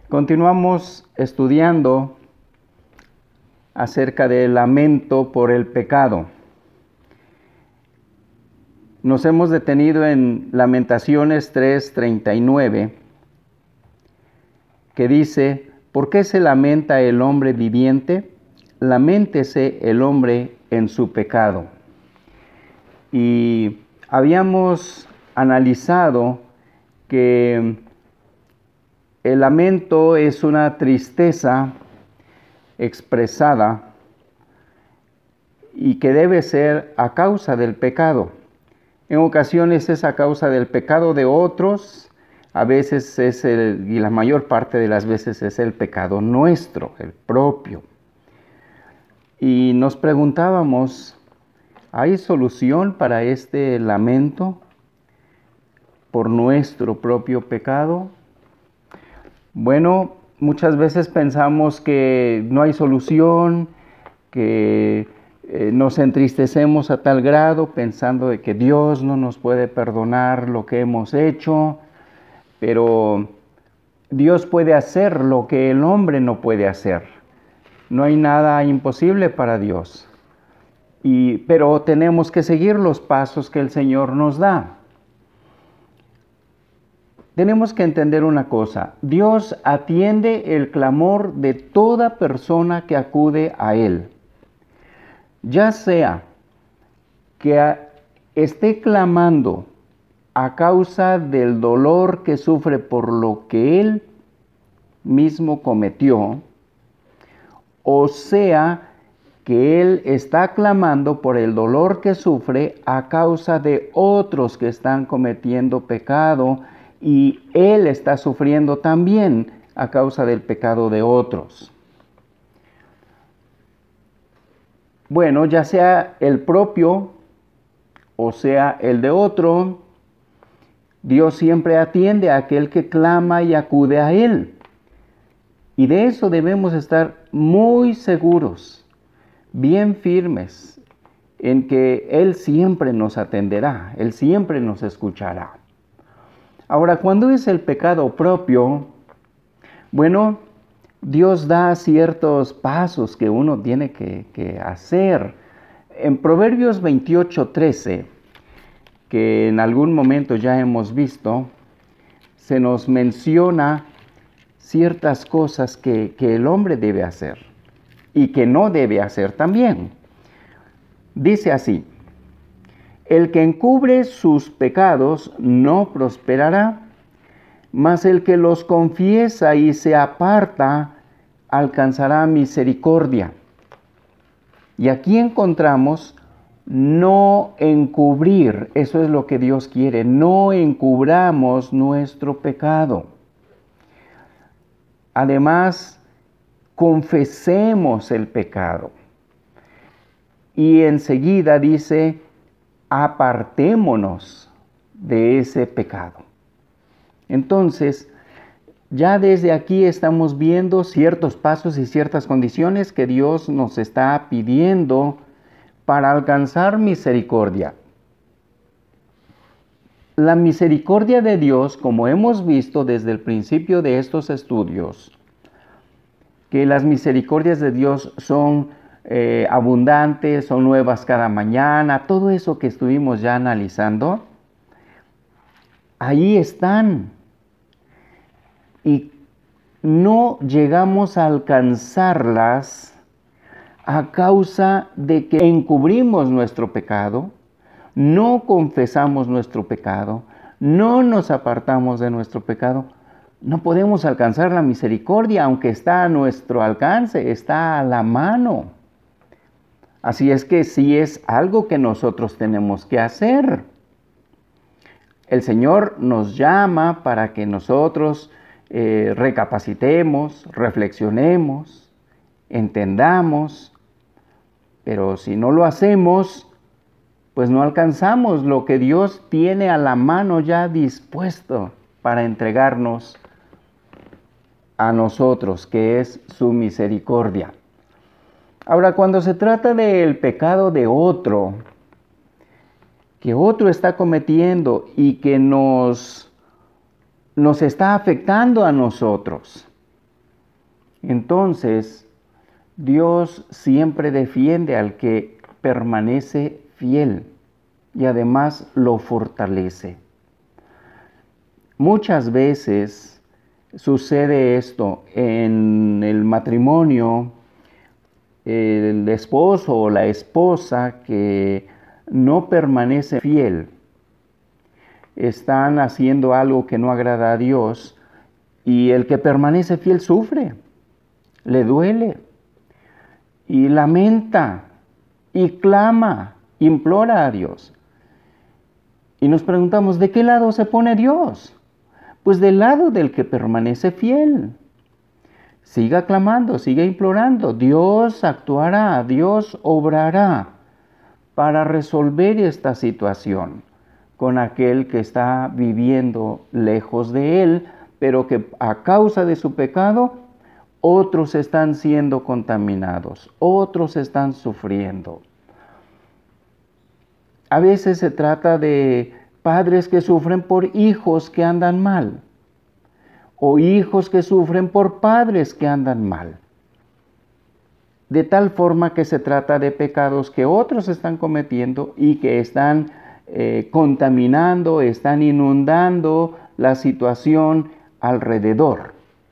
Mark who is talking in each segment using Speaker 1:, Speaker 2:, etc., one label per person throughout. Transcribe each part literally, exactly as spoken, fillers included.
Speaker 1: Continuamos estudiando acerca del lamento por el pecado. Nos hemos detenido en Lamentaciones tres treinta y nueve, que dice: ¿por qué se lamenta el hombre viviente? Laméntese el hombre en su pecado. Y habíamos analizado que el lamento es una tristeza expresada y que debe ser a causa del pecado. En ocasiones es a causa del pecado de otros, a veces es el, y la mayor parte de las veces es el pecado nuestro, el propio. Y nos preguntábamos, ¿hay solución para este lamento por nuestro propio pecado? Bueno, muchas veces pensamos que no hay solución, que eh, nos entristecemos a tal grado pensando de que Dios no nos puede perdonar lo que hemos hecho, pero Dios puede hacer lo que el hombre no puede hacer. No hay nada imposible para Dios, y, pero tenemos que seguir los pasos que el Señor nos da. Tenemos que entender una cosa: Dios atiende el clamor de toda persona que acude a Él. Ya sea que esté clamando a causa del dolor que sufre por lo que Él mismo cometió, o sea que Él está clamando por el dolor que sufre a causa de otros que están cometiendo pecado, y Él está sufriendo también a causa del pecado de otros. Bueno, ya sea el propio o sea el de otro, Dios siempre atiende a aquel que clama y acude a Él. Y de eso debemos estar muy seguros, bien firmes, en que Él siempre nos atenderá, Él siempre nos escuchará. Ahora, cuando es el pecado propio, bueno, Dios da ciertos pasos que uno tiene que, que hacer. En Proverbios veintiocho trece, que en algún momento ya hemos visto, se nos menciona ciertas cosas que, que el hombre debe hacer y que no debe hacer también. Dice así: el que encubre sus pecados no prosperará, mas el que los confiesa y se aparta alcanzará misericordia. Y aquí encontramos no encubrir. Eso es lo que Dios quiere. No encubramos nuestro pecado. Además, confesemos el pecado. Y enseguida dice: apartémonos de ese pecado. Entonces, ya desde aquí estamos viendo ciertos pasos y ciertas condiciones que Dios nos está pidiendo para alcanzar misericordia. La misericordia de Dios, como hemos visto desde el principio de estos estudios, que las misericordias de Dios son eh, abundantes, son nuevas cada mañana, todo eso que estuvimos ya analizando, ahí están. Y no llegamos a alcanzarlas a causa de que encubrimos nuestro pecado, no confesamos nuestro pecado, no nos apartamos de nuestro pecado. No podemos alcanzar la misericordia, aunque está a nuestro alcance, está a la mano. Así es que sí es algo que nosotros tenemos que hacer. El Señor nos llama para que nosotros eh, recapacitemos, reflexionemos, entendamos, pero si no lo hacemos, pues no alcanzamos lo que Dios tiene a la mano ya dispuesto para entregarnos a nosotros, que es su misericordia. Ahora, cuando se trata del pecado de otro, que otro está cometiendo y que nos, nos está afectando a nosotros, Entonces, Dios siempre defiende al que permanece fiel y además lo fortalece. Muchas veces sucede esto en el matrimonio, el esposo o la esposa que no permanece fiel, están haciendo algo que no agrada a Dios y el que permanece fiel sufre, le duele y lamenta y clama, implora a Dios. Y nos preguntamos, ¿de qué lado se pone Dios? Pues del lado del que permanece fiel. Siga clamando, siga implorando. Dios actuará, Dios obrará para resolver esta situación con aquel que está viviendo lejos de Él, pero que a causa de su pecado, otros están siendo contaminados, otros están sufriendo. A veces se trata de padres que sufren por hijos que andan mal, o hijos que sufren por padres que andan mal. De tal forma que se trata de pecados que otros están cometiendo y que están eh, contaminando, están inundando la situación alrededor.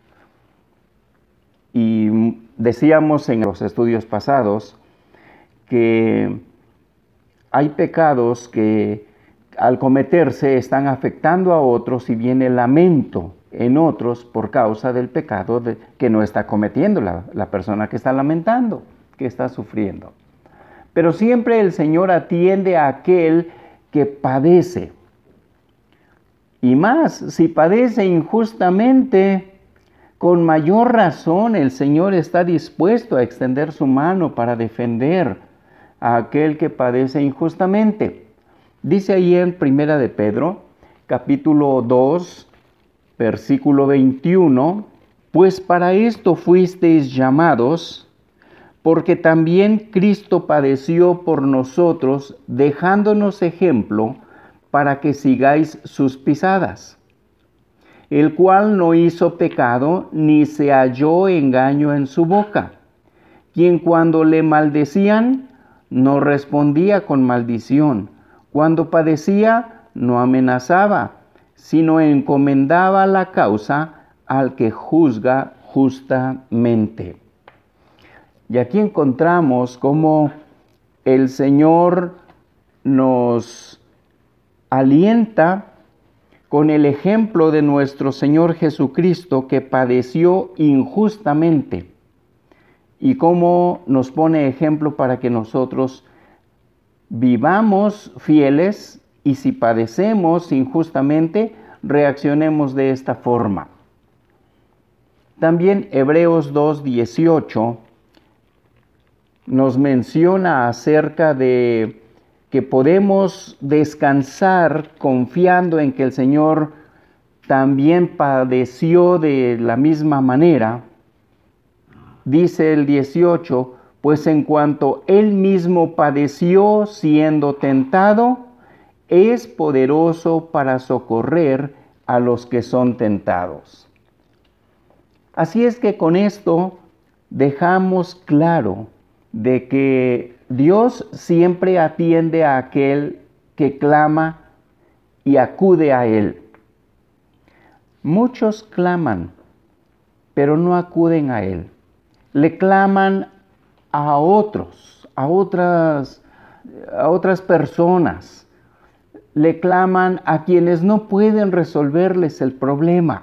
Speaker 1: Y decíamos en los estudios pasados que hay pecados que al cometerse están afectando a otros y viene lamento en otros por causa del pecado de, que no está cometiendo la, la persona que está lamentando, que está sufriendo. Pero siempre el Señor atiende a aquel que padece. Y más, si padece injustamente, con mayor razón el Señor está dispuesto a extender su mano para defender a aquel que padece injustamente. Dice ahí en Primera de Pedro, capítulo dos, versículo veintiuno, pues para esto fuisteis llamados, porque también Cristo padeció por nosotros, dejándonos ejemplo para que sigáis sus pisadas, el cual no hizo pecado, ni se halló engaño en su boca, quien cuando le maldecían, no respondía con maldición, cuando padecía, no amenazaba, sino encomendaba la causa al que juzga justamente. Y aquí encontramos cómo el Señor nos alienta con el ejemplo de nuestro Señor Jesucristo, que padeció injustamente, y cómo nos pone ejemplo para que nosotros vivamos fieles y si padecemos injustamente, reaccionemos de esta forma. También Hebreos dos dieciocho nos menciona acerca de que podemos descansar confiando en que el Señor también padeció de la misma manera. Dice el dieciocho, pues en cuanto Él mismo padeció siendo tentado, es poderoso para socorrer a los que son tentados. Así es que con esto dejamos claro de que Dios siempre atiende a aquel que clama y acude a Él. Muchos claman, pero no acuden a Él. Le claman a otros, a otras, a otras personas. Le claman a quienes no pueden resolverles el problema.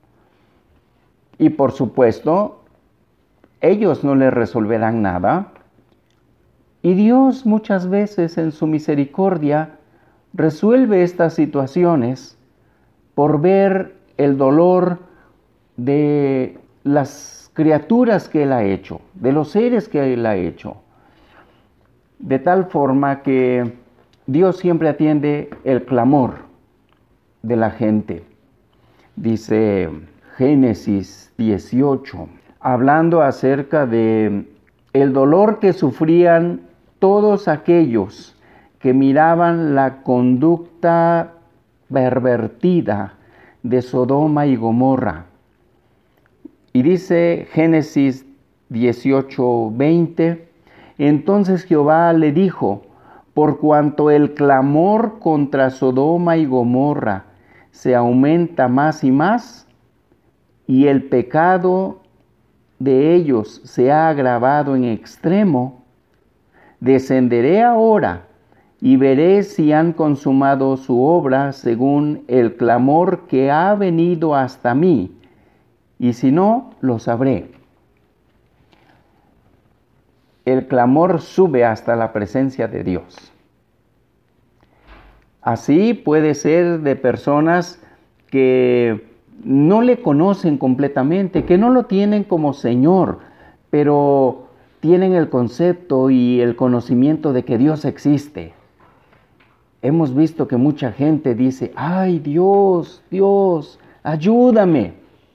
Speaker 1: Y por supuesto, ellos no le resolverán nada. Y Dios muchas veces en su misericordia resuelve estas situaciones por ver el dolor de las criaturas que Él ha hecho, de los seres que Él ha hecho. De tal forma que Dios siempre atiende el clamor de la gente. Dice Génesis dieciocho, hablando acerca de el dolor que sufrían todos aquellos que miraban la conducta pervertida de Sodoma y Gomorra. Y dice Génesis dieciocho, veinte, entonces Jehová le dijo, por cuanto el clamor contra Sodoma y Gomorra se aumenta más y más, y el pecado de ellos se ha agravado en extremo, descenderé ahora y veré si han consumado su obra según el clamor que ha venido hasta mí, y si no, lo sabré. El clamor sube hasta la presencia de Dios. Así puede ser de personas que no le conocen completamente, que no lo tienen como Señor, pero tienen el concepto y el conocimiento de que Dios existe. Hemos visto que mucha gente dice, ay Dios, Dios, ayúdame.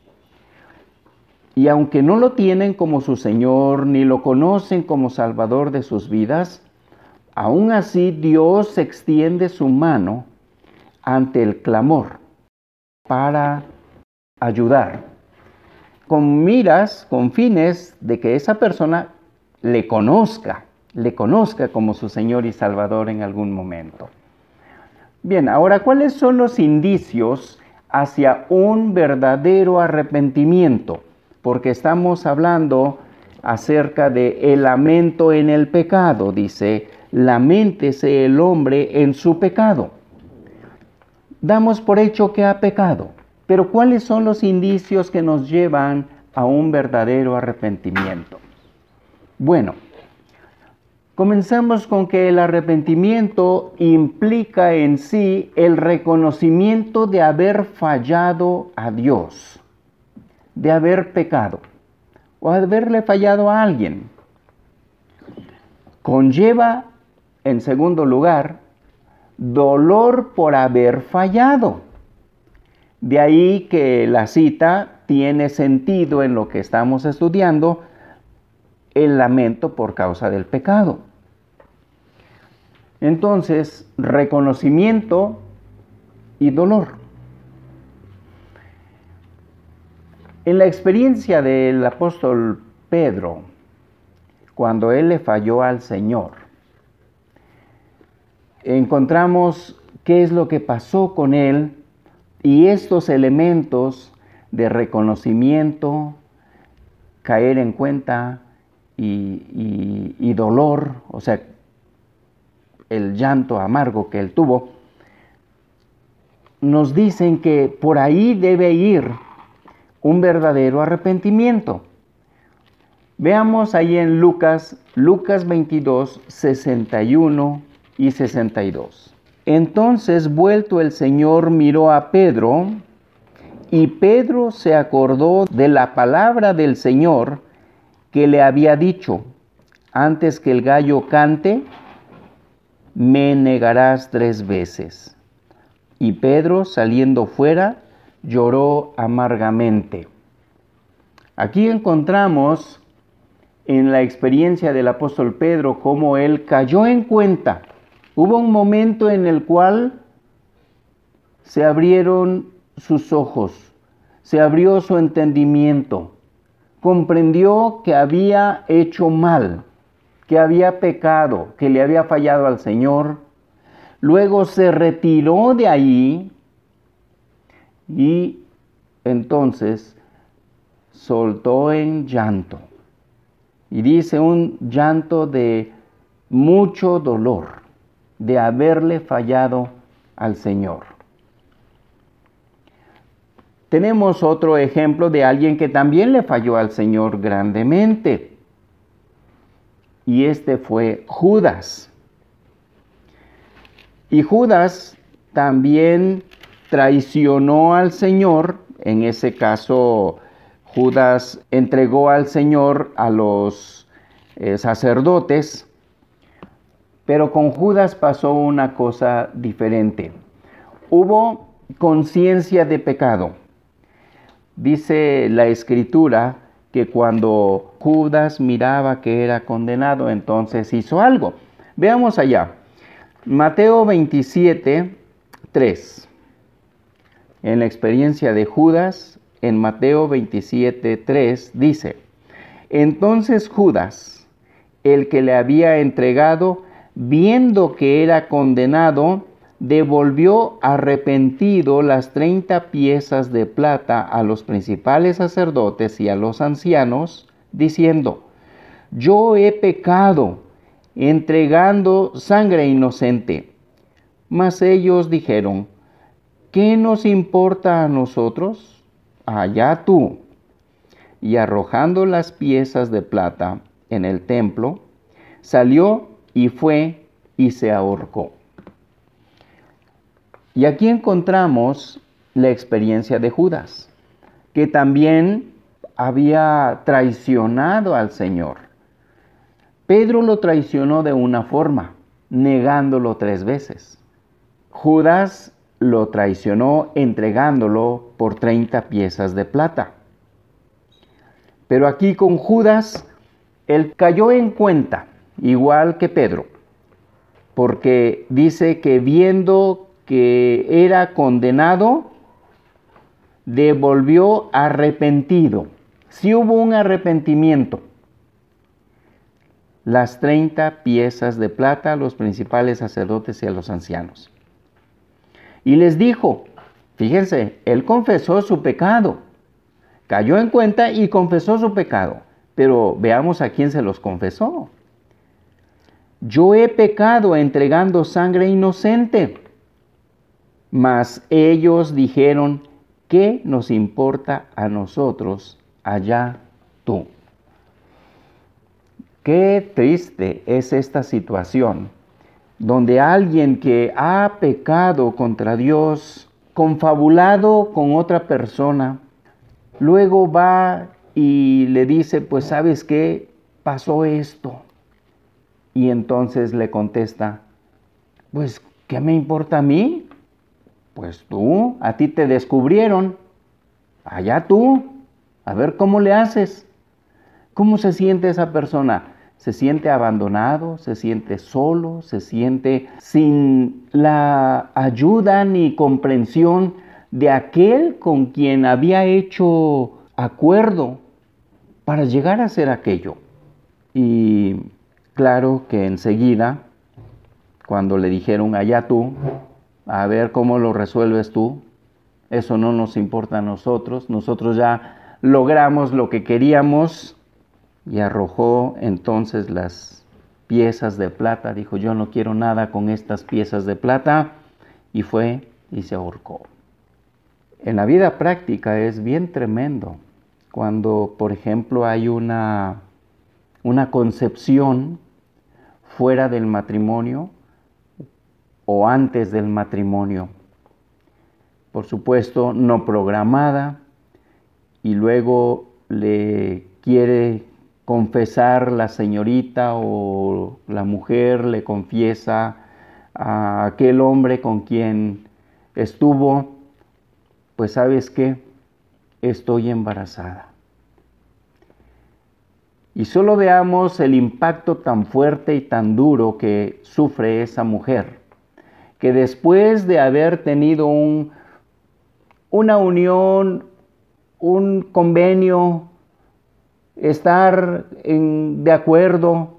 Speaker 1: Y aunque no lo tienen como su Señor, ni lo conocen como Salvador de sus vidas, aún así Dios extiende su mano ante el clamor para ayudar, con miras, con fines de que esa persona le conozca, le conozca como su Señor y Salvador en algún momento. Bien, ahora, ¿cuáles son los indicios hacia un verdadero arrepentimiento? Porque estamos hablando acerca de el lamento en el pecado. Dice, laméntese el hombre en su pecado. Damos por hecho que ha pecado, pero ¿cuáles son los indicios que nos llevan a un verdadero arrepentimiento? Bueno, comenzamos con que el arrepentimiento implica en sí el reconocimiento de haber fallado a Dios, de haber pecado o haberle fallado a alguien. Conlleva, en segundo lugar, dolor por haber fallado. De ahí que la cita tiene sentido en lo que estamos estudiando, el lamento por causa del pecado. Entonces, reconocimiento y dolor. En la experiencia del apóstol Pedro, cuando él le falló al Señor, encontramos qué es lo que pasó con él y estos elementos de reconocimiento, caer en cuenta y, y, y dolor, o sea, el llanto amargo que él tuvo, nos dicen que por ahí debe ir un verdadero arrepentimiento. Veamos ahí en Lucas, Lucas veintidós, sesenta y uno y sesenta y dos. Entonces, vuelto el Señor, miró a Pedro, y Pedro se acordó de la palabra del Señor que le había dicho, antes que el gallo cante, me negarás tres veces. Y Pedro, saliendo fuera, lloró amargamente. Aquí encontramos en la experiencia del apóstol Pedro cómo él cayó en cuenta. Hubo un momento en el cual se abrieron sus ojos, se abrió su entendimiento, comprendió que había hecho mal, que había pecado, que le había fallado al Señor. Luego se retiró de ahí y entonces soltó en llanto. Y dice un llanto de mucho dolor, de haberle fallado al Señor. Tenemos otro ejemplo de alguien que también le falló al Señor grandemente. Y este fue Judas. Y Judas también traicionó al Señor. En ese caso, Judas entregó al Señor a los eh, sacerdotes. Pero con Judas pasó una cosa diferente. Hubo conciencia de pecado. Dice la Escritura que cuando Judas miraba que era condenado, entonces hizo algo. Veamos allá. Mateo veintisiete, tres. En la experiencia de Judas, en Mateo veintisiete, tres, dice: entonces Judas, el que le había entregado, viendo que era condenado, devolvió arrepentido las treinta piezas de plata a los principales sacerdotes y a los ancianos, diciendo: yo he pecado, entregando sangre inocente. Mas ellos dijeron: ¿qué nos importa a nosotros? Allá tú. Y arrojando las piezas de plata en el templo, salió y fue y se ahorcó. Y aquí encontramos la experiencia de Judas, que también había traicionado al Señor. Pedro lo traicionó de una forma, negándolo tres veces. Judas lo traicionó entregándolo por treinta piezas de plata. Pero aquí con Judas, él cayó en cuenta, igual que Pedro, porque dice que viendo que era condenado, devolvió arrepentido. Sí hubo un arrepentimiento. Las treinta piezas de plata a los principales sacerdotes y a los ancianos. Y les dijo, fíjense, él confesó su pecado. Cayó en cuenta y confesó su pecado. Pero veamos a quién se los confesó. Yo he pecado entregando sangre inocente. Mas ellos dijeron: ¿qué nos importa a nosotros? Allá tú. Qué triste es esta situación, donde alguien que ha pecado contra Dios, confabulado con otra persona, luego va y le dice: pues ¿sabes qué? Pasó esto. Y entonces le contesta: pues ¿qué me importa a mí? Pues tú, a ti te descubrieron. Allá tú, a ver cómo le haces. ¿Cómo se siente esa persona? Se siente abandonado, se siente solo, se siente sin la ayuda ni comprensión de aquel con quien había hecho acuerdo para llegar a hacer aquello. Y claro que enseguida, cuando le dijeron: allá tú, a ver cómo lo resuelves tú, eso no nos importa a nosotros, nosotros ya logramos lo que queríamos. Y arrojó entonces las piezas de plata, dijo: yo no quiero nada con estas piezas de plata, y fue y se ahorcó. En la vida práctica es bien tremendo cuando, por ejemplo, hay una, una concepción fuera del matrimonio o antes del matrimonio, por supuesto no programada, y luego le quiere confesar la señorita o la mujer, le confiesa a aquel hombre con quien estuvo: pues ¿sabes qué? Estoy embarazada. Y solo veamos el impacto tan fuerte y tan duro que sufre esa mujer, que después de haber tenido un, una unión, un convenio, estar en, de acuerdo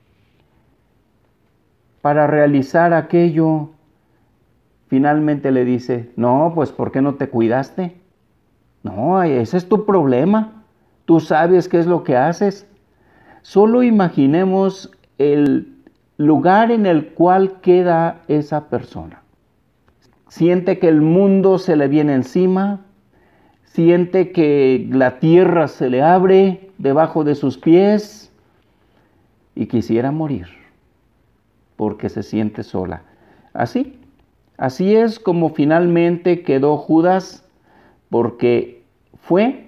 Speaker 1: para realizar aquello, finalmente le dice: no, pues ¿por qué no te cuidaste? No, ese es tu problema. Tú sabes qué es lo que haces. Solo imaginemos el lugar en el cual queda esa persona. Siente que el mundo se le viene encima, siente que la tierra se le abre debajo de sus pies y quisiera morir porque se siente sola. Así, así es como finalmente quedó Judas, porque fue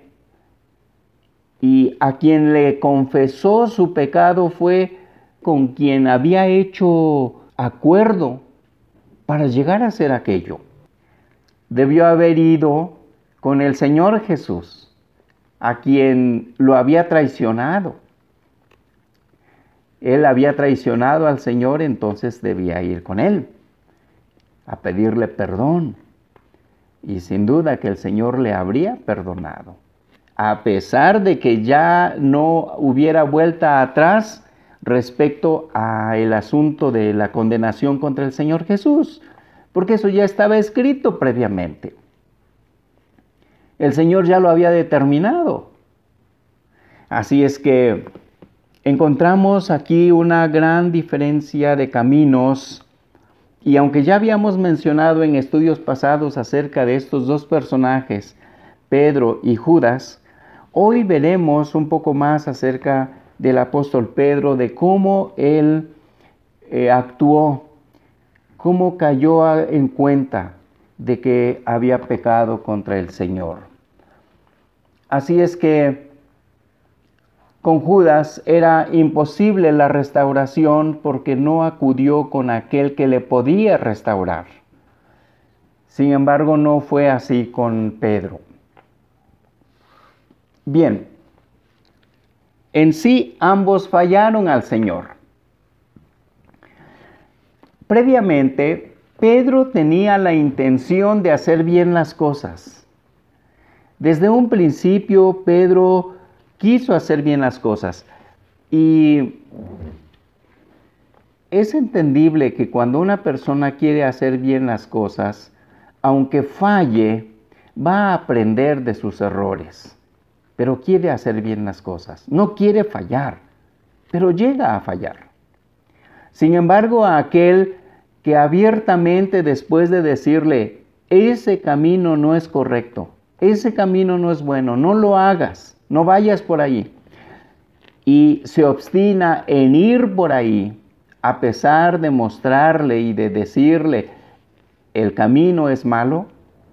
Speaker 1: y a quien le confesó su pecado fue con quien había hecho acuerdo para llegar a hacer aquello. Debió haber ido con el Señor Jesús, a quien lo había traicionado. Él había traicionado al Señor, entonces debía ir con Él a pedirle perdón. y sin duda que el Señor le habría perdonado. A pesar de que ya no hubiera vuelta atrás respecto al asunto de la condenación contra el Señor Jesús, porque eso ya estaba escrito previamente. El Señor ya lo había determinado. Así es que encontramos aquí una gran diferencia de caminos, y aunque ya habíamos mencionado en estudios pasados acerca de estos dos personajes, Pedro y Judas, hoy veremos un poco más acerca del apóstol Pedro, de cómo él eh, actuó, cómo cayó en cuenta de que había pecado contra el Señor. Así es que con Judas era imposible la restauración porque no acudió con aquel que le podía restaurar. Sin embargo, no fue así con Pedro. Bien, en sí ambos fallaron al Señor. Previamente, Pedro tenía la intención de hacer bien las cosas. Desde un principio, Pedro quiso hacer bien las cosas. Y es entendible que cuando una persona quiere hacer bien las cosas, aunque falle, va a aprender de sus errores. Pero quiere hacer bien las cosas. No quiere fallar, pero llega a fallar. Sin embargo, a aquel que abiertamente, después de decirle, ese camino no es correcto, ese camino no es bueno, no lo hagas, no vayas por ahí, y se obstina en ir por ahí, a pesar de mostrarle y de decirle, el camino es malo,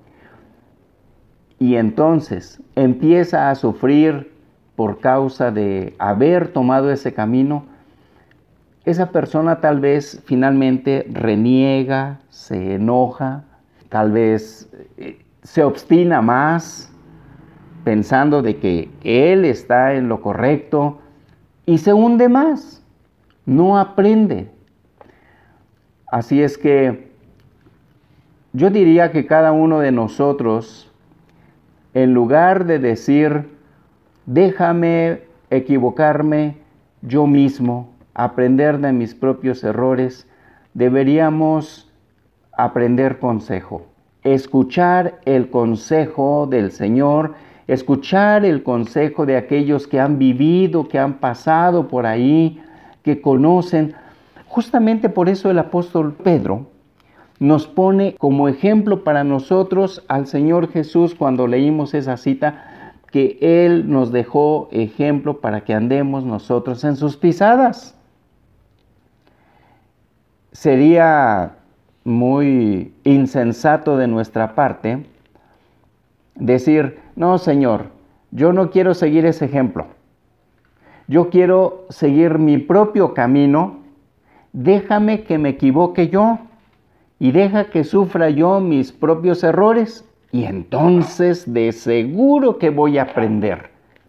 Speaker 1: y entonces empieza a sufrir por causa de haber tomado ese camino, esa persona tal vez finalmente reniega, se enoja, tal vez se obstina más, pensando de que él está en lo correcto, y se hunde más, no aprende. Así es que yo diría que cada uno de nosotros, en lugar de decir, déjame equivocarme yo mismo, aprender de mis propios errores, deberíamos aprender consejo, escuchar el consejo del Señor, escuchar el consejo de aquellos que han vivido, que han pasado por ahí, que conocen. Justamente por eso el apóstol Pedro nos pone como ejemplo para nosotros al Señor Jesús cuando leímos esa cita, que Él nos dejó ejemplo para que andemos nosotros en sus pisadas. Sería muy insensato de nuestra parte decir, no, Señor, yo no quiero seguir ese ejemplo. Yo quiero seguir mi propio camino. Déjame que me equivoque yo y deja que sufra yo mis propios errores y entonces de seguro que voy a aprender.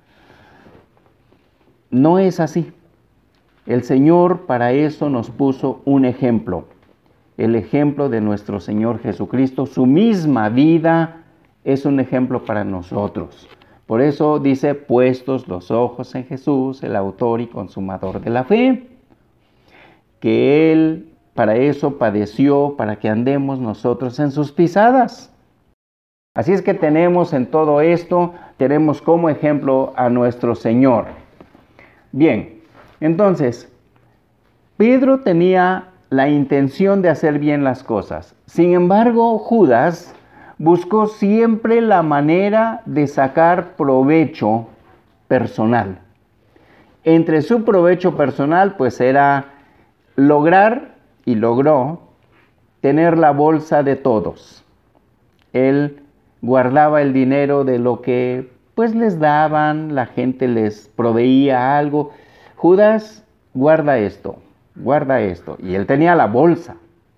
Speaker 1: No es así. El Señor para eso nos puso un ejemplo, el ejemplo de nuestro Señor Jesucristo. Su misma vida es un ejemplo para nosotros. Por eso dice, puestos los ojos en Jesús, el autor y consumador de la fe, que Él para eso padeció, para que andemos nosotros en sus pisadas. Así es que tenemos en todo esto, tenemos como ejemplo a nuestro Señor. Bien, entonces, Pedro tenía la intención de hacer bien las cosas. Sin embargo, Judas buscó siempre la manera de sacar provecho personal. Entre su provecho personal, pues era lograr, y logró, tener la bolsa de todos. Él guardaba el dinero de lo que pues les daban, la gente les proveía algo. Judas, guarda esto, guarda esto. Y él tenía la bolsa.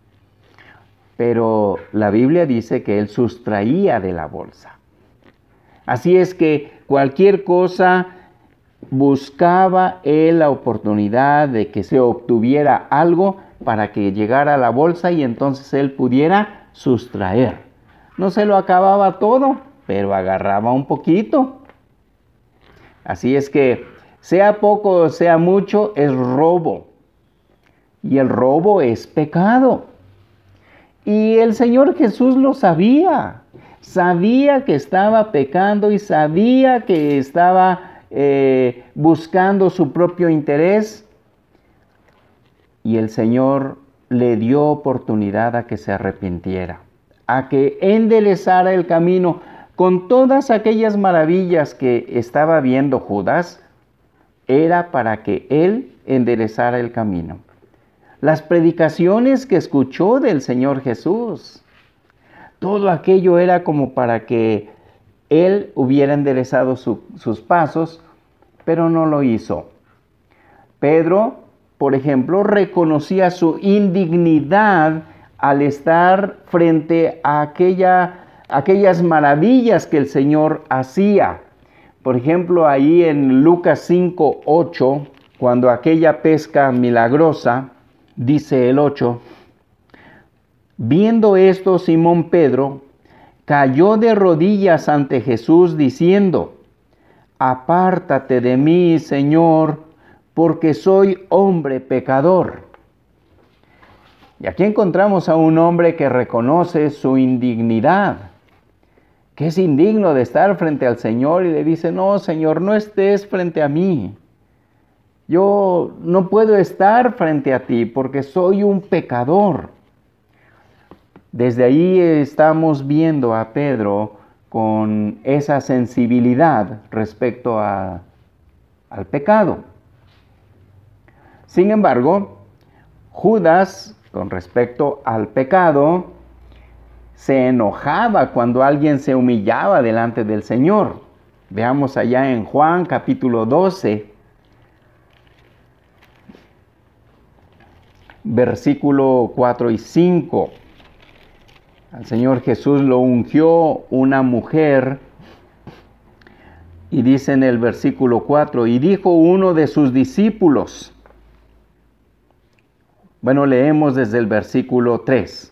Speaker 1: Pero la Biblia dice que él sustraía de la bolsa. Así es que cualquier cosa buscaba él la oportunidad de que se obtuviera algo para que llegara a la bolsa y entonces él pudiera sustraer. No se lo acababa todo, pero agarraba un poquito. Así es que, sea poco o sea mucho, es robo. Y el robo es pecado. Y el Señor Jesús lo sabía. Sabía que estaba pecando y sabía que estaba eh, buscando su propio interés. Y el Señor le dio oportunidad a que se arrepintiera, a que enderezara el camino. Con todas aquellas maravillas que estaba viendo Judas, era para que él enderezara el camino. Las predicaciones que escuchó del Señor Jesús, todo aquello era como para que él hubiera enderezado su, sus pasos, pero no lo hizo. Pedro, por ejemplo, reconocía su indignidad al estar frente a aquella, aquellas maravillas que el Señor hacía. Por ejemplo, ahí en Lucas cinco, ocho, cuando aquella pesca milagrosa, dice el ocho, viendo esto, Simón Pedro cayó de rodillas ante Jesús diciendo, apártate de mí, Señor, porque soy hombre pecador. Y aquí encontramos a un hombre que reconoce su indignidad, que es indigno de estar frente al Señor y le dice, no, Señor, no estés frente a mí. Yo no puedo estar frente a ti porque soy un pecador. Desde ahí estamos viendo a Pedro con esa sensibilidad respecto a, al pecado. Sin embargo, Judas, con respecto al pecado, se enojaba cuando alguien se humillaba delante del Señor. Veamos allá en Juan capítulo doce, versículo cuatro y cinco. Al Señor Jesús lo ungió una mujer y dice en el versículo cuatro, y dijo uno de sus discípulos, bueno, leemos desde el versículo tres.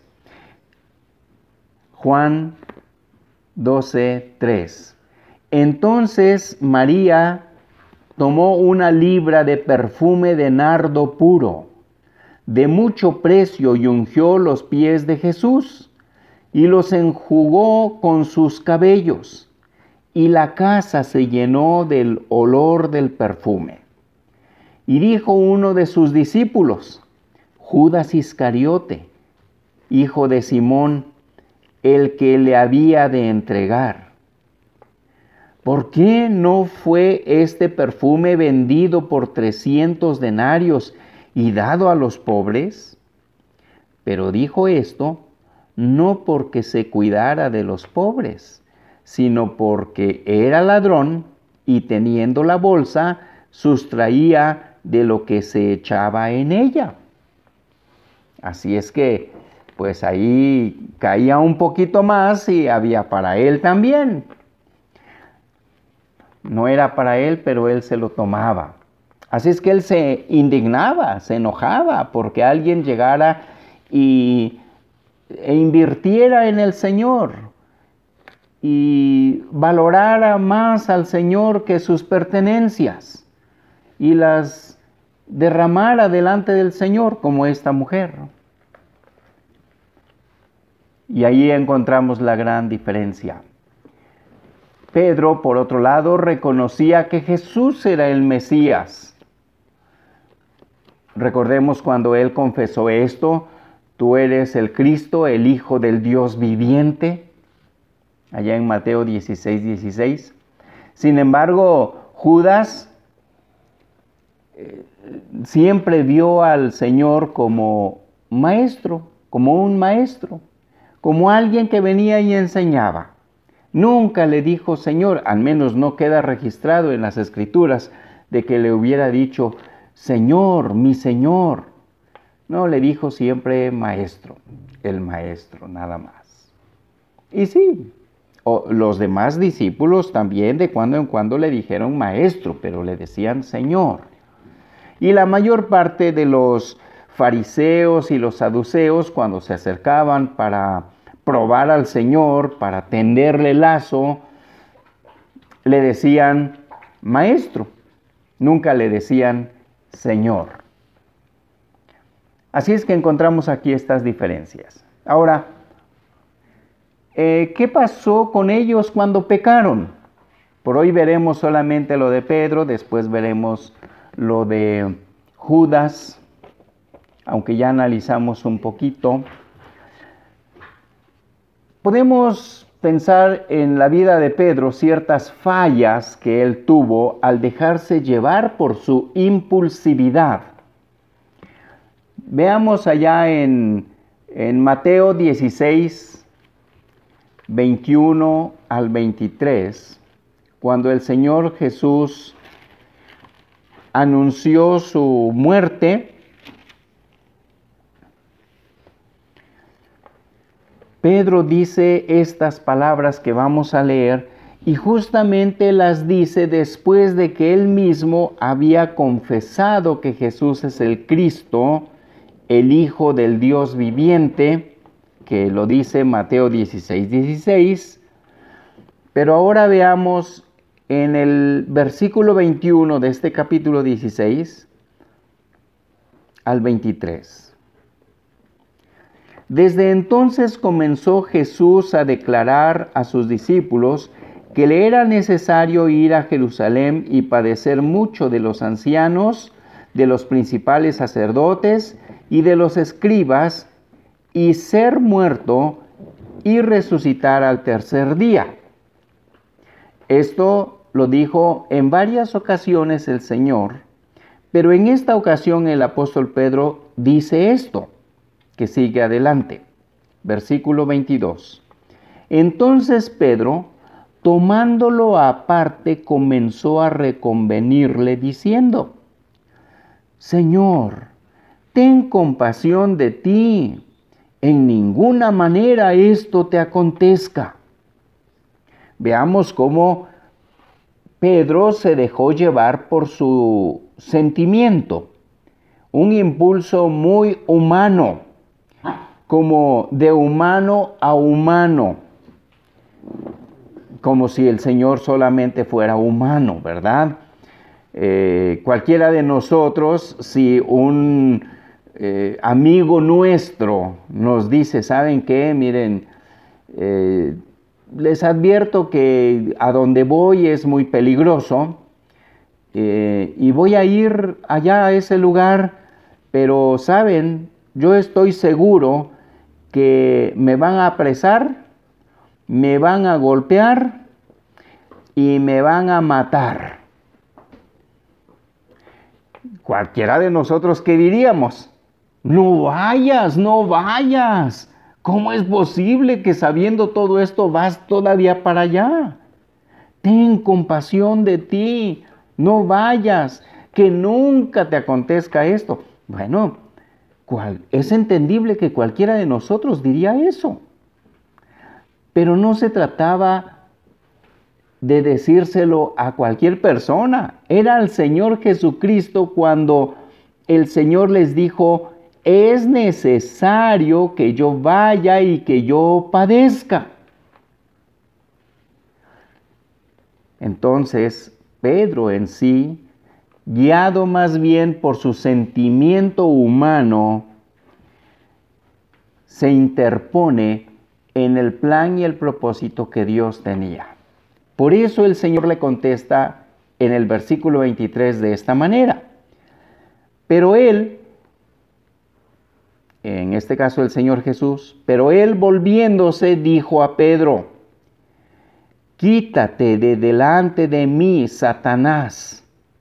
Speaker 1: Juan doce, tres. Entonces María tomó una libra de perfume de nardo puro, de mucho precio, y ungió los pies de Jesús, y los enjugó con sus cabellos, y la casa se llenó del olor del perfume. Y dijo uno de sus discípulos, Judas Iscariote, hijo de Simón, el que le había de entregar, ¿por qué no fue este perfume vendido por trescientos denarios y dado a los pobres? Pero dijo esto no porque se cuidara de los pobres, sino porque era ladrón y teniendo la bolsa, sustraía de lo que se echaba en ella. Así es que, pues ahí caía un poquito más y había para él también. No era para él, pero él se lo tomaba. Así es que él se indignaba, se enojaba porque alguien llegara y e invirtiera en el Señor y valorara más al Señor que sus pertenencias y las derramara delante del Señor como esta mujer. Y ahí encontramos la gran diferencia. Pedro, por otro lado, reconocía que Jesús era el Mesías. Recordemos cuando él confesó esto, tú eres el Cristo, el Hijo del Dios viviente, allá en Mateo dieciséis, dieciséis. Sin embargo, Judas eh, siempre vio al Señor como maestro, como un maestro, como alguien que venía y enseñaba. Nunca le dijo Señor, al menos no queda registrado en las Escrituras, de que le hubiera dicho, Señor, mi Señor. No, le dijo siempre maestro, el maestro, nada más. Y sí, o los demás discípulos también de cuando en cuando le dijeron maestro, pero le decían Señor. Y la mayor parte de los fariseos y los saduceos, cuando se acercaban para probar al Señor, para tenderle lazo, le decían maestro, nunca le decían Señor. Así es que encontramos aquí estas diferencias. Ahora, eh, ¿qué pasó con ellos cuando pecaron? Por hoy veremos solamente lo de Pedro, después veremos lo de Judas, aunque ya analizamos un poquito. Podemos pensar en la vida de Pedro ciertas fallas que él tuvo al dejarse llevar por su impulsividad. Veamos allá en, en Mateo dieciséis, veintiuno al veintitrés, cuando el Señor Jesús anunció su muerte. Pedro dice estas palabras que vamos a leer y justamente las dice después de que él mismo había confesado que Jesús es el Cristo, el Hijo del Dios viviente, que lo dice Mateo dieciséis, dieciséis. Pero ahora veamos en el versículo veintiuno de este capítulo dieciséis al veintitrés. Desde entonces comenzó Jesús a declarar a sus discípulos que le era necesario ir a Jerusalén y padecer mucho de los ancianos, de los principales sacerdotes y de los escribas, y ser muerto y resucitar al tercer día. Esto lo dijo en varias ocasiones el Señor, pero en esta ocasión el apóstol Pedro dice esto, que sigue adelante. Versículo veintidós. Entonces Pedro, tomándolo aparte, comenzó a reconvenirle diciendo: Señor, ten compasión de ti, en ninguna manera esto te acontezca. Veamos cómo Pedro se dejó llevar por su sentimiento, un impulso muy humano, como de humano a humano, como si el Señor solamente fuera humano, ¿verdad? Eh, cualquiera de nosotros, si un eh, amigo nuestro nos dice, ¿saben qué? Miren, eh, les advierto que a donde voy es muy peligroso eh, y voy a ir allá a ese lugar, pero ¿saben? Yo estoy seguro que me van a apresar, me van a golpear y me van a matar. Cualquiera de nosotros, ¿qué diríamos? No vayas, no vayas. ¿Cómo es posible que sabiendo todo esto vas todavía para allá? Ten compasión de ti, no vayas, que nunca te acontezca esto. Bueno, ¿cuál? Es entendible que cualquiera de nosotros diría eso. Pero no se trataba de decírselo a cualquier persona. Era al Señor Jesucristo cuando el Señor les dijo: es necesario que yo vaya y que yo padezca. Entonces, Pedro en sí, guiado más bien por su sentimiento humano, se interpone en el plan y el propósito que Dios tenía. Por eso el Señor le contesta en el versículo veintitrés de esta manera: pero él, en este caso el Señor Jesús, pero él volviéndose dijo a Pedro: quítate de delante de mí, Satanás.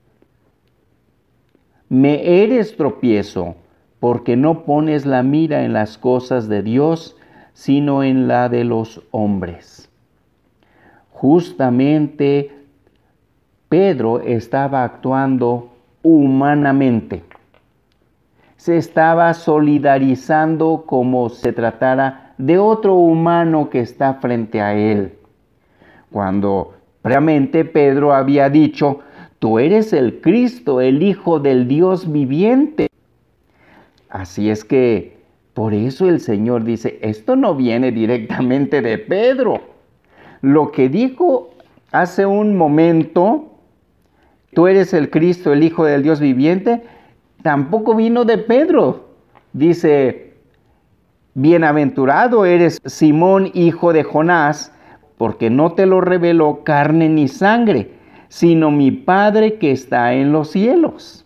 Speaker 1: Me eres tropiezo, porque no pones la mira en las cosas de Dios, sino en la de los hombres. Justamente Pedro estaba actuando humanamente. Se estaba solidarizando como se tratara de otro humano que está frente a él. Cuando previamente Pedro había dicho: tú eres el Cristo, el Hijo del Dios viviente. Así es que Por eso el Señor dice, esto no viene directamente de Pedro. Lo que dijo hace un momento, tú eres el Cristo, el Hijo del Dios viviente, tampoco vino de Pedro. Dice, bienaventurado eres Simón, hijo de Jonás, porque no te lo reveló carne ni sangre, sino mi Padre que está en los cielos.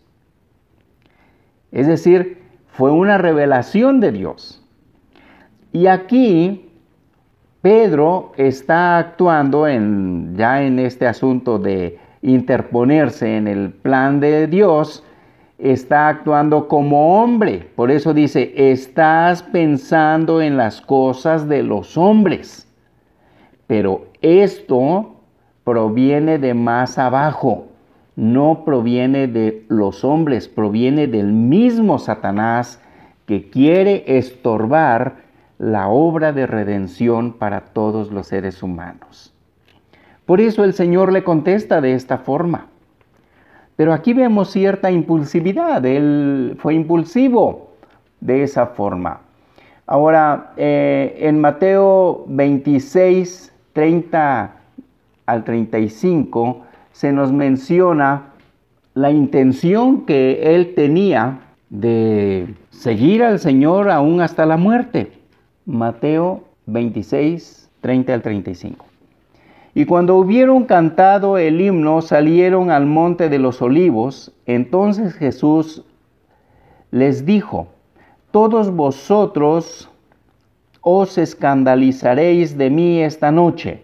Speaker 1: Es decir, fue una revelación de Dios. Y aquí Pedro está actuando en, ya en este asunto de interponerse en el plan de Dios, está actuando como hombre. Por eso dice, estás pensando en las cosas de los hombres. Pero esto proviene de más abajo, no proviene de los hombres, proviene del mismo Satanás que quiere estorbar la obra de redención para todos los seres humanos. Por eso el Señor le contesta de esta forma. Pero aquí vemos cierta impulsividad, él fue impulsivo de esa forma. Ahora, eh, en Mateo veintiséis, treinta al treinta y cinco, se nos menciona la intención que él tenía de seguir al Señor aún hasta la muerte. Mateo veintiséis, treinta al treinta y cinco. Y cuando hubieron cantado el himno, salieron al monte de los olivos. Entonces Jesús les dijo, todos vosotros os escandalizaréis de mí esta noche,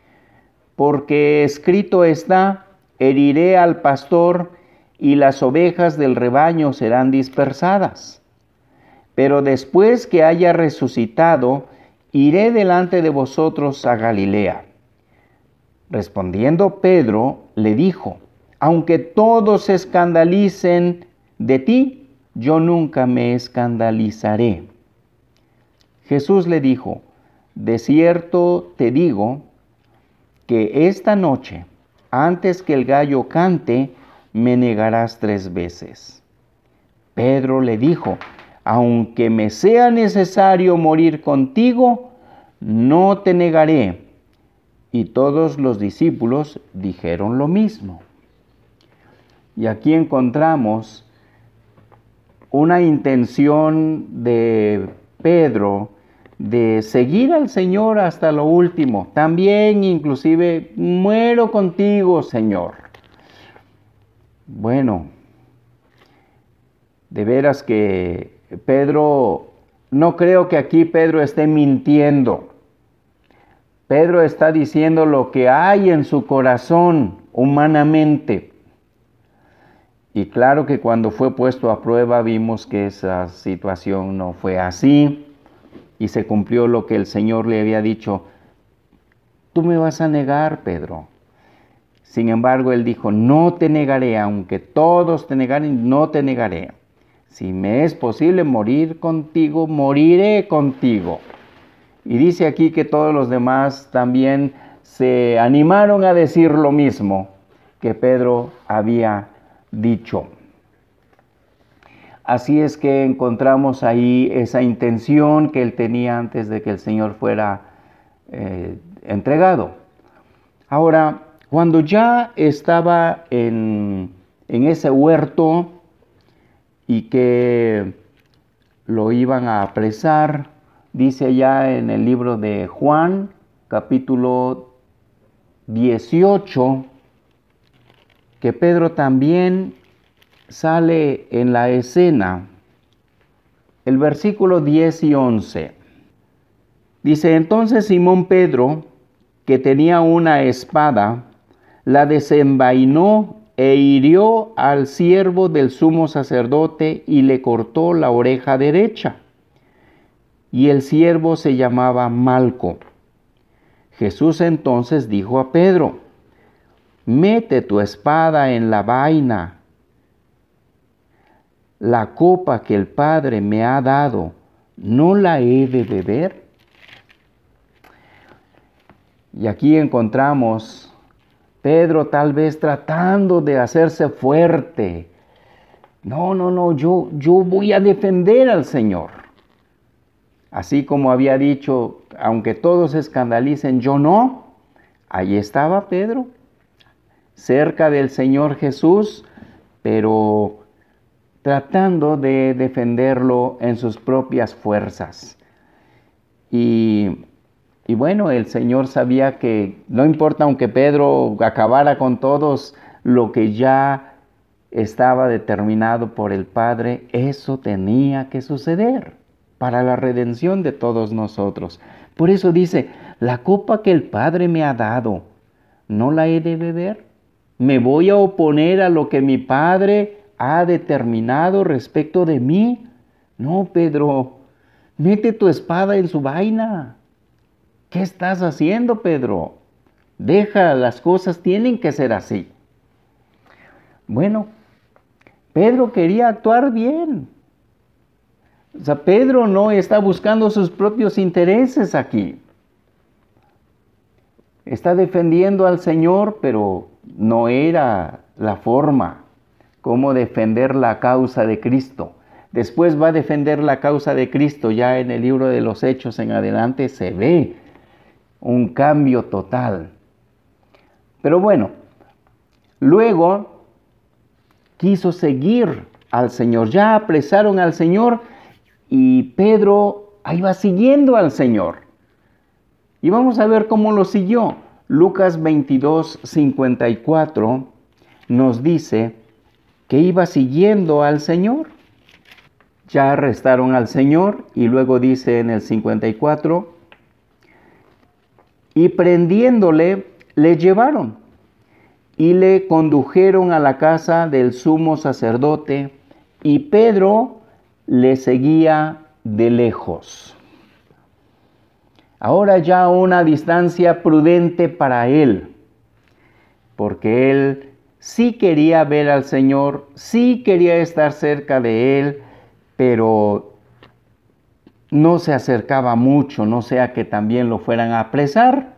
Speaker 1: porque escrito está, heriré al pastor y las ovejas del rebaño serán dispersadas. Pero después que haya resucitado, iré delante de vosotros a Galilea. Respondiendo Pedro, le dijo, aunque todos se escandalicen de ti, yo nunca me escandalizaré. Jesús le dijo, de cierto te digo, que esta noche, antes que el gallo cante, me negarás tres veces. Pedro le dijo, aunque me sea necesario morir contigo, no te negaré. Y todos los discípulos dijeron lo mismo. Y aquí encontramos una intención de Pedro de seguir al Señor hasta lo último. También inclusive, muero contigo, Señor. Bueno, de veras que Pedro, no creo que aquí Pedro esté mintiendo. Pedro está diciendo lo que hay en su corazón humanamente. Y claro que cuando fue puesto a prueba vimos que esa situación no fue así. Y se cumplió lo que el Señor le había dicho. Tú me vas a negar, Pedro. Sin embargo, él dijo, no te negaré, aunque todos te negaren, no te negaré. Si me es posible morir contigo, moriré contigo. Y dice aquí que todos los demás también se animaron a decir lo mismo que Pedro había dicho. Así es que encontramos ahí esa intención que él tenía antes de que el Señor fuera eh, entregado. Ahora, cuando ya estaba en, en ese huerto y que lo iban a apresar, dice allá en el libro de Juan, capítulo dieciocho, que Pedro también sale en la escena. El versículo diez y once. Dice, entonces Simón Pedro, que tenía una espada, la desenvainó e hirió al siervo del sumo sacerdote y le cortó la oreja derecha. Y el siervo se llamaba Malco. Jesús entonces dijo a Pedro, mete tu espada en la vaina. La copa que el Padre me ha dado, ¿no la he de beber? Y aquí encontramos Pedro tal vez tratando de hacerse fuerte. No, no, no, yo, yo voy a defender al Señor. Así como había dicho, aunque todos se escandalicen, yo no. Ahí estaba Pedro, cerca del Señor Jesús, pero tratando de defenderlo en sus propias fuerzas. Y, y bueno, el Señor sabía que no importa aunque Pedro acabara con todos, lo que ya estaba determinado por el Padre, eso tenía que suceder para la redención de todos nosotros. Por eso dice, la copa que el Padre me ha dado, ¿no la he de beber? ¿Me voy a oponer a lo que mi Padre ha determinado respecto de mí? No, Pedro, mete tu espada en su vaina. ¿Qué estás haciendo, Pedro? Deja, las cosas tienen que ser así. Bueno, Pedro quería actuar bien. O sea, Pedro no está buscando sus propios intereses aquí. Está defendiendo al Señor, pero no era la forma como defender la causa de Cristo. Después va a defender la causa de Cristo. Ya en el libro de los Hechos en adelante se ve un cambio total. Pero bueno, luego quiso seguir al Señor. Ya apresaron al Señor y Pedro ahí va siguiendo al Señor. Y vamos a ver cómo lo siguió. Lucas veintidós, cincuenta y cuatro nos dice que iba siguiendo al Señor. Ya arrestaron al Señor y luego dice en el cincuenta y cuatro, y prendiéndole le llevaron y le condujeron a la casa del sumo sacerdote y Pedro le seguía de lejos. Ahora ya a una distancia prudente para él, porque él sí quería ver al Señor, sí quería estar cerca de él, pero no se acercaba mucho, no sea que también lo fueran a apresar.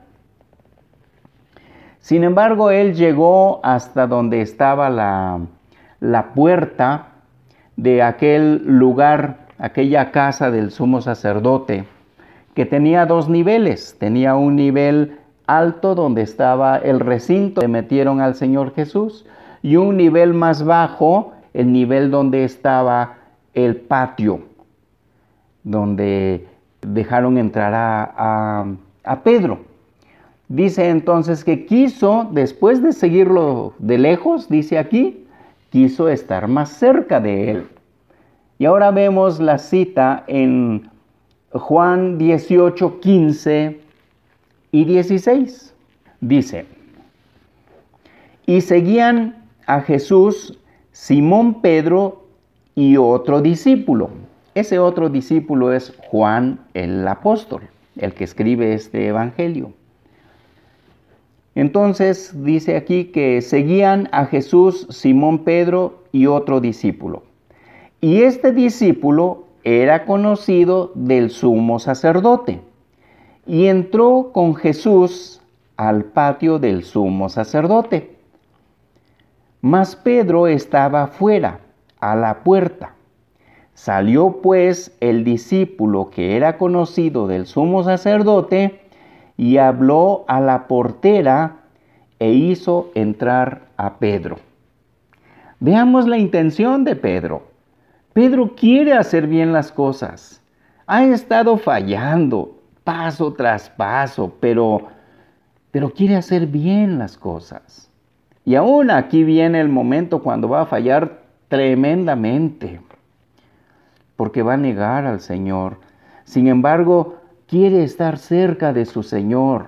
Speaker 1: Sin embargo, él llegó hasta donde estaba la, la puerta de aquel lugar, aquella casa del sumo sacerdote, que tenía dos niveles. Tenía un nivel alto donde estaba el recinto donde metieron al Señor Jesús y un nivel más bajo, el nivel donde estaba el patio, donde dejaron entrar a, a, a Pedro. Dice entonces que quiso, después de seguirlo de lejos, dice aquí, quiso estar más cerca de él. Y ahora vemos la cita en Juan dieciocho, quince y dieciséis. Dice, y seguían a Jesús Simón Pedro y otro discípulo. Ese otro discípulo es Juan el apóstol, el que escribe este evangelio. Entonces dice aquí que seguían a Jesús Simón Pedro y otro discípulo. Y este discípulo era conocido del sumo sacerdote y entró con Jesús al patio del sumo sacerdote. Mas Pedro estaba fuera, a la puerta. Salió pues el discípulo que era conocido del sumo sacerdote y habló a la portera e hizo entrar a Pedro. Veamos la intención de Pedro. Pedro quiere hacer bien las cosas. Ha estado fallando paso tras paso, pero, pero quiere hacer bien las cosas. Y aún aquí viene el momento cuando va a fallar tremendamente, porque va a negar al Señor. Sin embargo, quiere estar cerca de su Señor.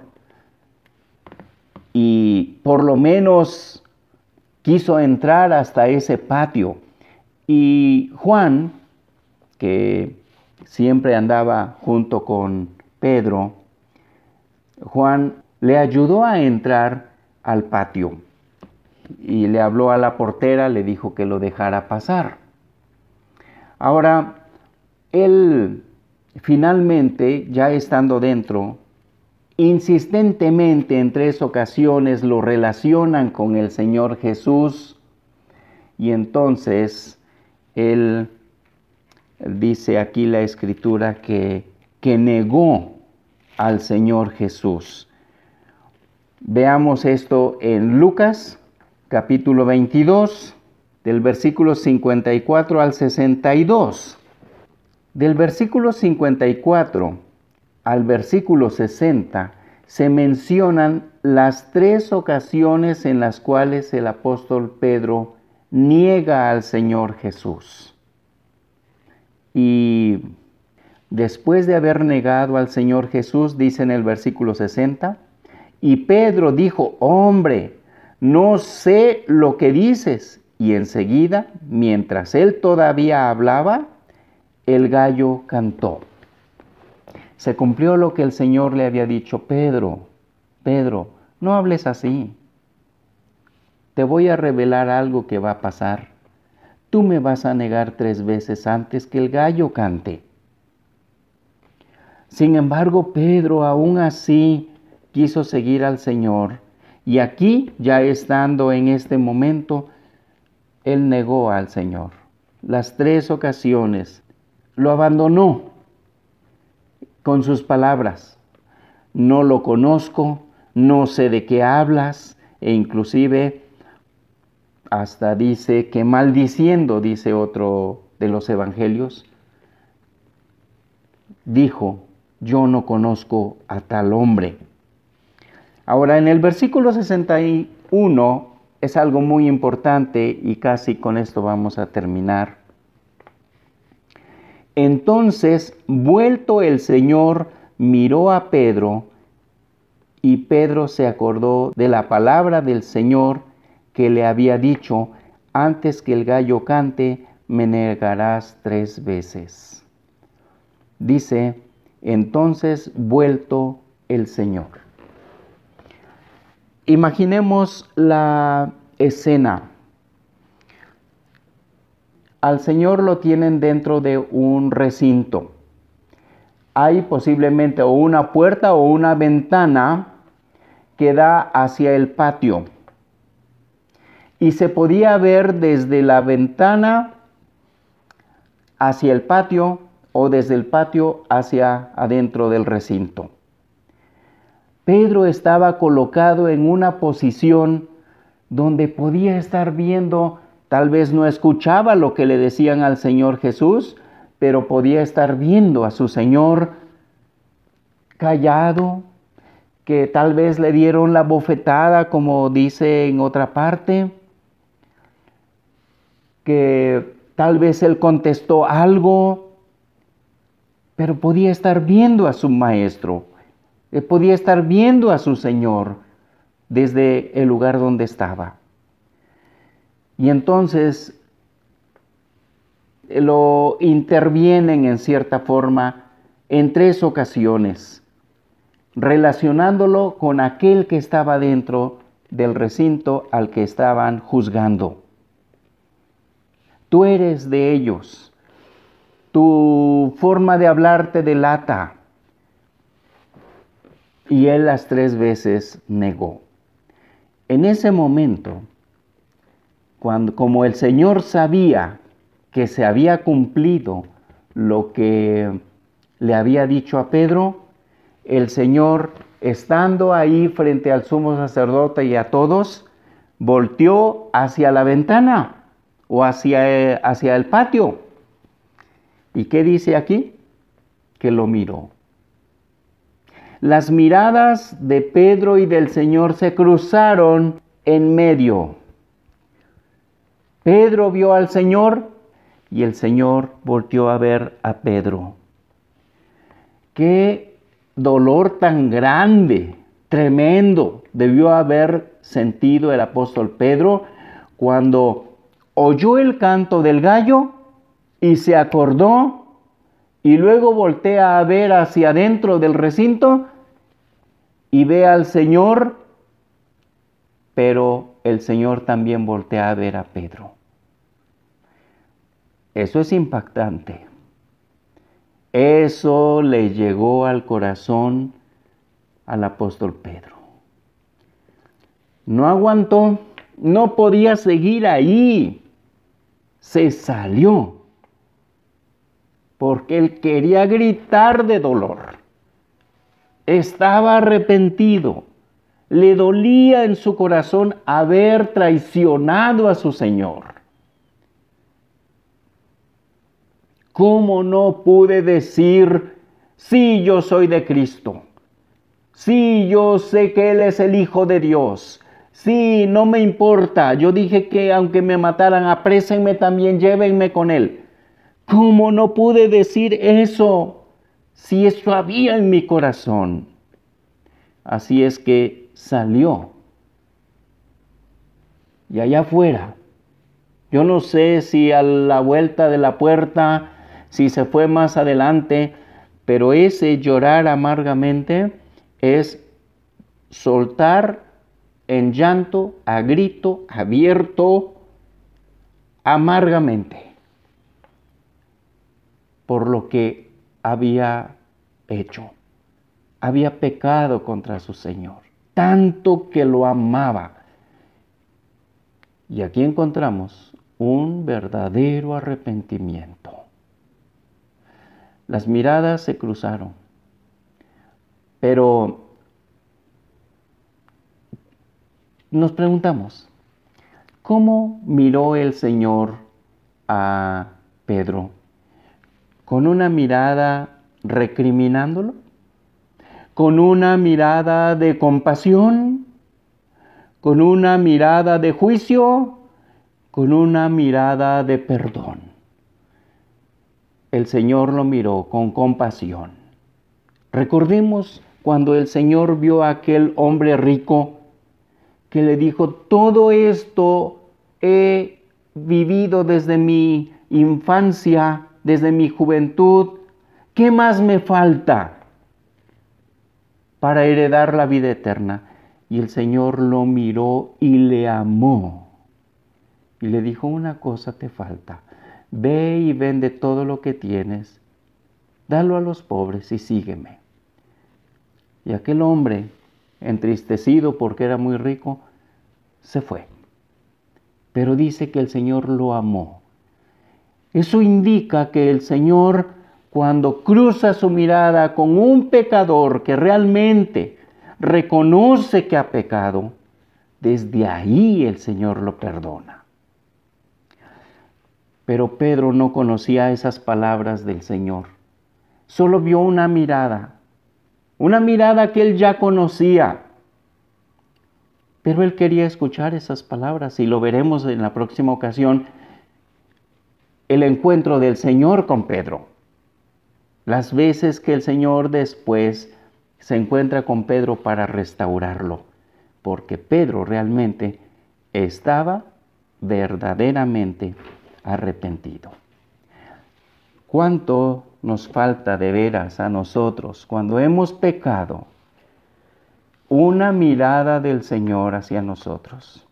Speaker 1: Y por lo menos quiso entrar hasta ese patio. Y Juan, que siempre andaba junto con Pedro, Juan le ayudó a entrar al patio. Y le habló a la portera, le dijo que lo dejara pasar. Ahora, él finalmente, ya estando dentro, insistentemente en tres ocasiones lo relacionan con el Señor Jesús. Y entonces, él dice aquí la Escritura que, que negó al Señor Jesús. Veamos esto en Lucas, capítulo veintidós, del versículo cincuenta y cuatro al sesenta y dos. Del versículo cincuenta y cuatro al versículo sesenta se mencionan las tres ocasiones en las cuales el apóstol Pedro niega al Señor Jesús. Y después de haber negado al Señor Jesús, dice en el versículo sesenta, y Pedro dijo, hombre, no sé lo que dices. Y enseguida, mientras él todavía hablaba, el gallo cantó. Se cumplió lo que el Señor le había dicho, Pedro, Pedro, no hables así. Te voy a revelar algo que va a pasar. Tú me vas a negar tres veces antes que el gallo cante. Sin embargo, Pedro aún así quiso seguir al Señor. Y aquí, ya estando en este momento, él negó al Señor. Las tres ocasiones lo abandonó con sus palabras. No lo conozco, no sé de qué hablas, e inclusive hasta dice que maldiciendo, dice otro de los evangelios, dijo, yo no conozco a tal hombre. Ahora, en el versículo sesenta y uno es algo muy importante y casi con esto vamos a terminar. Entonces, vuelto el Señor, miró a Pedro y Pedro se acordó de la palabra del Señor que le había dicho, antes que el gallo cante, me negarás tres veces. Dice, entonces vuelto el Señor. Imaginemos la escena. Al Señor lo tienen dentro de un recinto. Hay posiblemente o una puerta o una ventana que da hacia el patio. Y se podía ver desde la ventana hacia el patio o desde el patio hacia adentro del recinto. Pedro estaba colocado en una posición donde podía estar viendo, tal vez no escuchaba lo que le decían al Señor Jesús, pero podía estar viendo a su Señor callado, que tal vez le dieron la bofetada, como dice en otra parte, que tal vez él contestó algo, pero podía estar viendo a su maestro. Él podía estar viendo a su Señor desde el lugar donde estaba. Y entonces lo intervienen en cierta forma en tres ocasiones, relacionándolo con aquel que estaba dentro del recinto al que estaban juzgando. Tú eres de ellos. Tu forma de hablar te delata. Y él las tres veces negó. En ese momento, cuando, como el Señor sabía que se había cumplido lo que le había dicho a Pedro, el Señor, estando ahí frente al sumo sacerdote y a todos, volteó hacia la ventana o hacia, hacia el patio. ¿Y qué dice aquí? Que lo miró. Las miradas de Pedro y del Señor se cruzaron en medio. Pedro vio al Señor y el Señor volteó a ver a Pedro. Qué dolor tan grande, tremendo, debió haber sentido el apóstol Pedro cuando oyó el canto del gallo y se acordó. Y luego voltea a ver hacia adentro del recinto y ve al Señor, pero el Señor también voltea a ver a Pedro. Eso es impactante. Eso le llegó al corazón al apóstol Pedro. No aguantó, no podía seguir ahí. Se salió. porque él quería gritar de dolor. Estaba arrepentido. Le dolía en su corazón haber traicionado a su Señor. ¿Cómo no pude decir, sí, yo soy de Cristo? Sí, yo sé que Él es el Hijo de Dios. Sí, no me importa. Yo dije que aunque me mataran, aprésenme también, llévenme con Él. ¿Cómo no pude decir eso si eso había en mi corazón? Así es que salió. Y allá afuera, yo no sé si a la vuelta de la puerta, si se fue más adelante, pero ese llorar amargamente es soltar en llanto, a grito abierto, amargamente, por lo que había hecho. Había pecado contra su Señor, tanto que lo amaba. Y aquí encontramos un verdadero arrepentimiento. Las miradas se cruzaron, pero nos preguntamos, ¿cómo miró el Señor a Pedro? ¿Con una mirada recriminándolo? ¿Con una mirada de compasión? ¿Con una mirada de juicio? ¿Con una mirada de perdón? El Señor lo miró con compasión. Recordemos cuando el Señor vio a aquel hombre rico que le dijo, todo esto he vivido desde mi infancia, desde mi juventud, ¿qué más me falta para heredar la vida eterna? Y el Señor lo miró y le amó. Y le dijo, una cosa te falta. Ve y vende todo lo que tienes, dalo a los pobres y sígueme. Y aquel hombre, entristecido porque era muy rico, se fue. Pero dice que el Señor lo amó. Eso indica que el Señor, cuando cruza su mirada con un pecador que realmente reconoce que ha pecado, desde ahí el Señor lo perdona. Pero Pedro no conocía esas palabras del Señor. Solo vio una mirada, una mirada que él ya conocía. Pero él quería escuchar esas palabras y lo veremos en la próxima ocasión, el encuentro del Señor con Pedro. Las veces que el Señor después se encuentra con Pedro para restaurarlo, porque Pedro realmente estaba verdaderamente arrepentido. ¿Cuánto nos falta de veras a nosotros cuando hemos pecado? Una mirada del Señor hacia nosotros,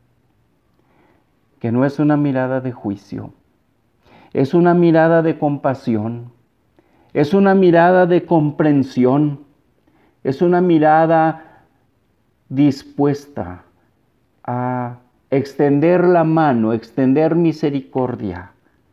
Speaker 1: que no es una mirada de juicio, es una mirada de compasión, es una mirada de comprensión, es una mirada dispuesta a extender la mano, extender misericordia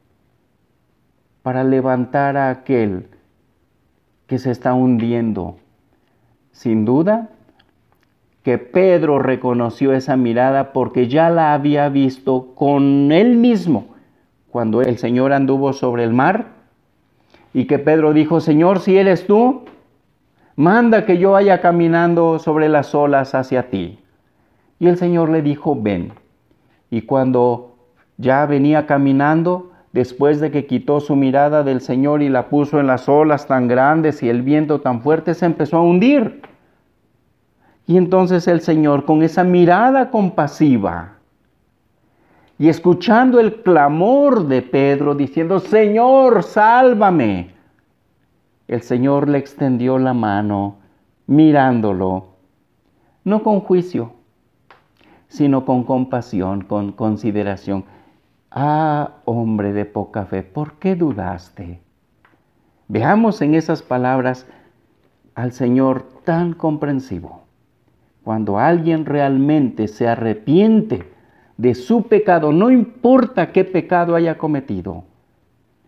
Speaker 1: para levantar a aquel que se está hundiendo. Sin duda que Pedro reconoció esa mirada porque ya la había visto con él mismo cuando el Señor anduvo sobre el mar y que Pedro dijo, Señor, si eres tú, manda que yo vaya caminando sobre las olas hacia ti. Y el Señor le dijo, ven. Y cuando ya venía caminando, después de que quitó su mirada del Señor y la puso en las olas tan grandes y el viento tan fuerte, se empezó a hundir. Y entonces el Señor, con esa mirada compasiva y escuchando el clamor de Pedro, diciendo, Señor, sálvame, el Señor le extendió la mano, mirándolo, no con juicio, sino con compasión, con consideración. Ah, hombre de poca fe, ¿por qué dudaste? Veamos en esas palabras al Señor tan comprensivo. Cuando alguien realmente se arrepiente de su pecado, no importa qué pecado haya cometido,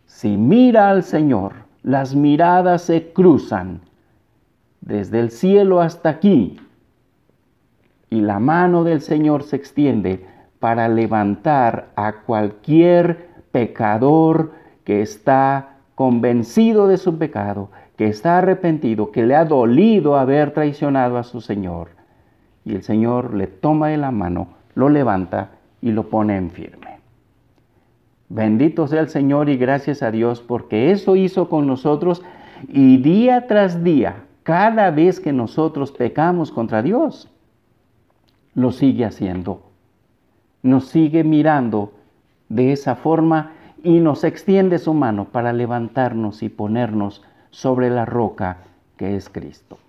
Speaker 1: Si mira al Señor, las miradas se cruzan desde el cielo hasta aquí, y la mano del Señor se extiende para levantar a cualquier pecador que está convencido de su pecado, que está arrepentido, que le ha dolido haber traicionado a su Señor. Y el Señor le toma de la mano, lo levanta y lo pone en firme. Bendito sea el Señor y gracias a Dios porque eso hizo con nosotros, y día tras día, cada vez que nosotros pecamos contra Dios, lo sigue haciendo. Nos sigue mirando de esa forma y nos extiende su mano para levantarnos y ponernos sobre la roca que es Cristo.